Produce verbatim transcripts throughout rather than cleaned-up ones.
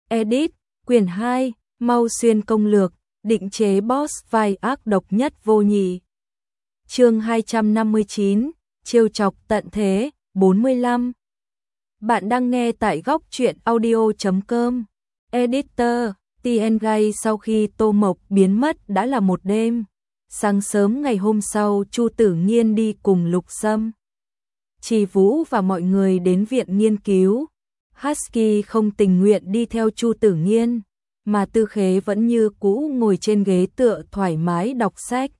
Edit, quyển hai, Mau Xuyên công lược, định chế boss vai ác độc nhất vô nhị. Chương hai trăm năm mươi chín, trêu chọc tận thế, bốn mươi lăm. Bạn đang nghe tại góc truyện audio chấm com. Editor, Tien Gay. Sau khi Tô Mộc biến mất đã là một đêm. Sáng sớm ngày hôm sau, Chu Tử Nghiên đi cùng Lục Sâm, Trì Vũ và mọi người đến viện nghiên cứu. Husky không tình nguyện đi theo Chu Tử Nghiên, mà Tư Khế vẫn như cũ ngồi trên ghế tựa thoải mái đọc sách.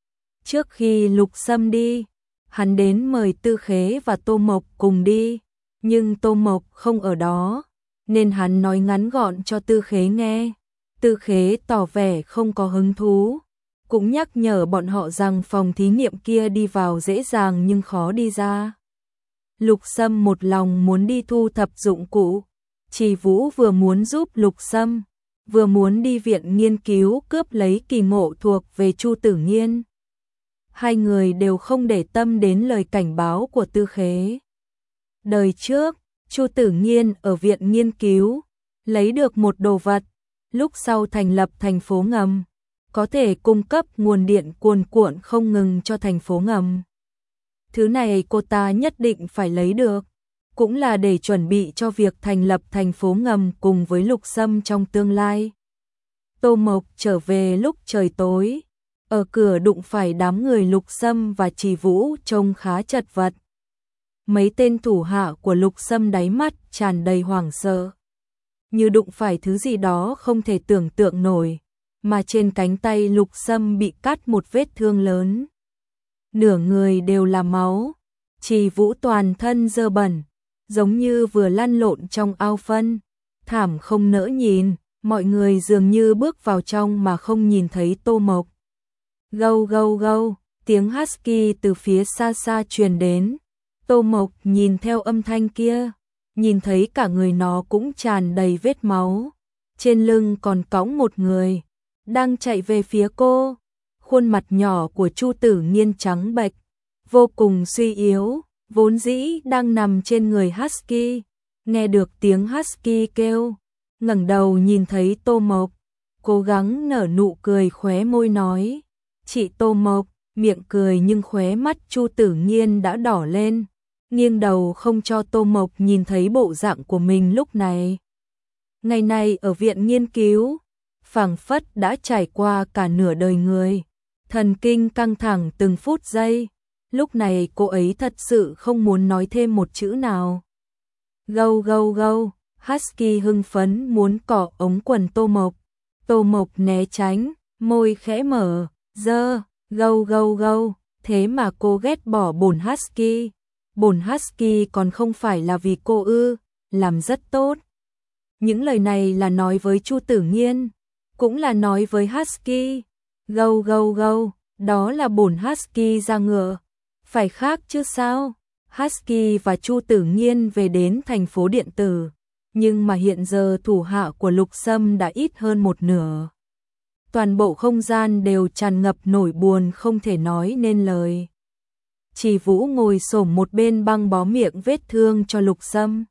Trước khi Lục Sâm đi, hắn đến mời Tư Khế và Tô Mộc cùng đi, nhưng Tô Mộc không ở đó, nên hắn nói ngắn gọn cho Tư Khế nghe. Tư Khế tỏ vẻ không có hứng thú, cũng nhắc nhở bọn họ rằng phòng thí nghiệm kia đi vào dễ dàng nhưng khó đi ra. Lục Sâm một lòng muốn đi thu thập dụng cụ, Trì Vũ vừa muốn giúp Lục Sâm, vừa muốn đi viện nghiên cứu cướp lấy kỳ ngộ thuộc về Chu Tử Nghiên. Hai người đều không để tâm đến lời cảnh báo của Tư Khế. Đời trước, Chu Tử Nghiên ở viện nghiên cứu lấy được một đồ vật, lúc sau thành lập thành phố ngầm, có thể cung cấp nguồn điện cuồn cuộn không ngừng cho thành phố ngầm. Thứ này cô ta nhất định phải lấy được, cũng là để chuẩn bị cho việc thành lập thành phố ngầm cùng với Lục Sâm trong tương lai. Tô Mộc trở về lúc trời tối, ở cửa đụng phải đám người Lục Sâm và Trì Vũ trông khá chật vật. Mấy tên thủ hạ của Lục Sâm đáy mắt tràn đầy hoảng sợ, như đụng phải thứ gì đó không thể tưởng tượng nổi, mà trên cánh tay Lục Sâm bị cắt một vết thương lớn. Nửa người đều là máu, Trì Vũ toàn thân dơ bẩn, giống như vừa lăn lộn trong ao phân, thảm không nỡ nhìn, mọi người dường như bước vào trong mà không nhìn thấy Tô Mộc. Gâu gâu gâu, tiếng husky từ phía xa xa truyền đến. Tô Mộc nhìn theo âm thanh kia, nhìn thấy cả người nó cũng tràn đầy vết máu, trên lưng còn cõng một người, đang chạy về phía cô. Khuôn mặt nhỏ của Chu Tử Nghiên trắng bệch, vô cùng suy yếu, vốn dĩ đang nằm trên người husky, nghe được tiếng husky kêu, ngẩng đầu nhìn thấy Tô Mộc, cố gắng nở nụ cười khóe môi nói, "Chị Tô Mộc", miệng cười nhưng khóe mắt Chu Tử Nghiên đã đỏ lên, nghiêng đầu không cho Tô Mộc nhìn thấy bộ dạng của mình lúc này. Ngày này ở viện nghiên cứu, phảng phất đã trải qua cả nửa đời người, thần kinh căng thẳng từng phút giây, lúc này cô ấy thật sự không muốn nói thêm một chữ nào. Gâu gâu gâu, husky hưng phấn muốn cọ ống quần Tô Mộc, Tô Mộc né tránh, môi khẽ mở, dơ, gâu gâu gâu, thế mà cô ghét bỏ bổn husky, bổn husky còn không phải là vì cô ư, làm rất tốt. Những lời này là nói với Chu Tử Nghiên, cũng là nói với husky. Gâu gâu gâu, đó là bổn husky ra ngựa, phải khác chứ sao. Husky và Chu Tử Nghiên về đến thành phố điện tử, nhưng mà hiện giờ thủ hạ của Lục Sâm đã ít hơn một nửa. Toàn bộ không gian đều tràn ngập nỗi buồn không thể nói nên lời. Trì Vũ ngồi xổm một bên băng bó miệng vết thương cho Lục Sâm.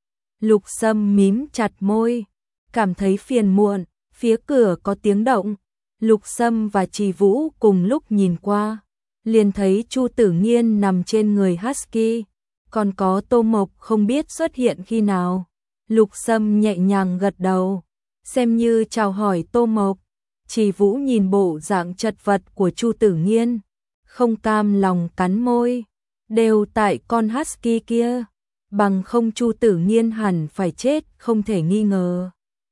Lục Sâm mím chặt môi, cảm thấy phiền muộn, phía cửa có tiếng động. Lục Sâm và Trì Vũ cùng lúc nhìn qua, liền thấy Chu Tử Nghiên nằm trên người husky, còn có Tô Mộc không biết xuất hiện khi nào. Lục Sâm nhẹ nhàng gật đầu, xem như chào hỏi Tô Mộc. Trì Vũ nhìn bộ dạng chật vật của Chu Tử Nghiên, không cam lòng cắn môi, đều tại con husky kia, bằng không Chu Tử Nghiên hẳn phải chết không thể nghi ngờ.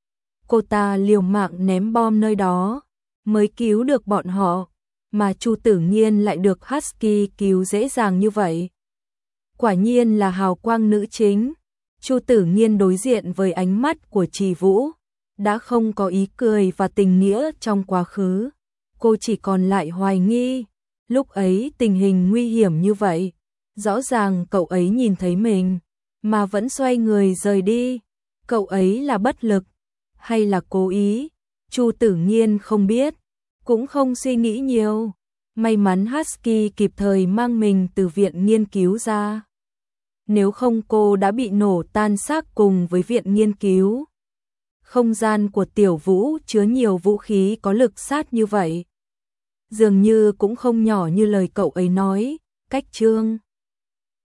Cô ta liều mạng ném bom nơi đó, mới cứu được bọn họ, mà Chu Tử Nghiên lại được husky cứu dễ dàng như vậy. Quả nhiên là hào quang nữ chính. Chu Tử Nghiên đối diện với ánh mắt của Trì Vũ, đã không có ý cười và tình nghĩa trong quá khứ, cô chỉ còn lại hoài nghi. Lúc ấy tình hình nguy hiểm như vậy, rõ ràng cậu ấy nhìn thấy mình, mà vẫn xoay người rời đi, cậu ấy là bất lực, hay là cố ý? Chu Tử Nghiên không biết, cũng không suy nghĩ nhiều. May mắn husky kịp thời mang mình từ viện nghiên cứu ra, nếu không cô đã bị nổ tan xác cùng với viện nghiên cứu. không gian của Tiểu Vũ chứa nhiều vũ khí có lực sát như vậy. Dường như cũng không nhỏ như lời cậu ấy nói, cách Trương